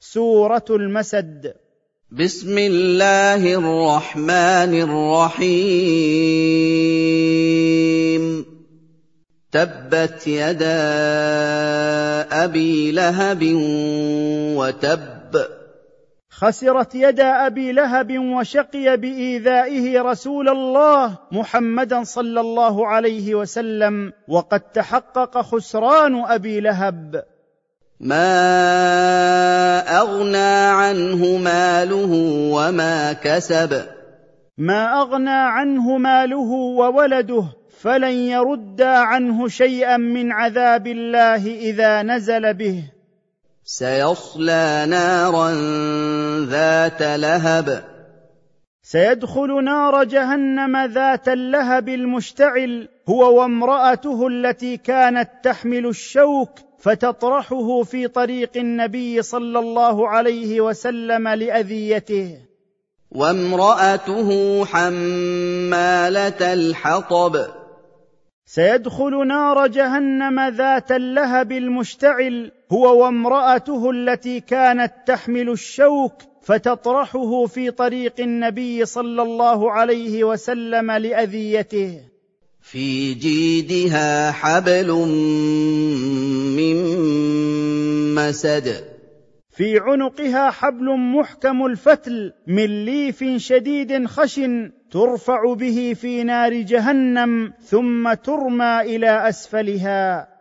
سورة المسد. بسم الله الرحمن الرحيم. تبت يدا أبي لهب وتب. خسرت يدا أبي لهب وشقي بإيذائه رسول الله محمدا صلى الله عليه وسلم، وقد تحقق خسران أبي لهب. ما أغنى عنه ماله وما كسب. ما أغنى عنه ماله وولده، فلن يردا عنه شيئا من عذاب الله إذا نزل به. سيصلى نارا ذات لهب. سيدخل نار جهنم ذات اللهب المشتعل، هو وامرأته التي كانت تحمل الشوك فتطرحه في طريق النبي صلى الله عليه وسلم لأذيته. وامرأته حمالة الحطب. سيدخل نار جهنم ذات اللهب المشتعل، هو وامرأته التي كانت تحمل الشوك فتطرحه في طريق النبي صلى الله عليه وسلم لأذيته. في جيدها حبل من مسد. في عنقها حبل محكم الفتل من ليف شديد خشن، ترفع به في نار جهنم ثم ترمى إلى أسفلها.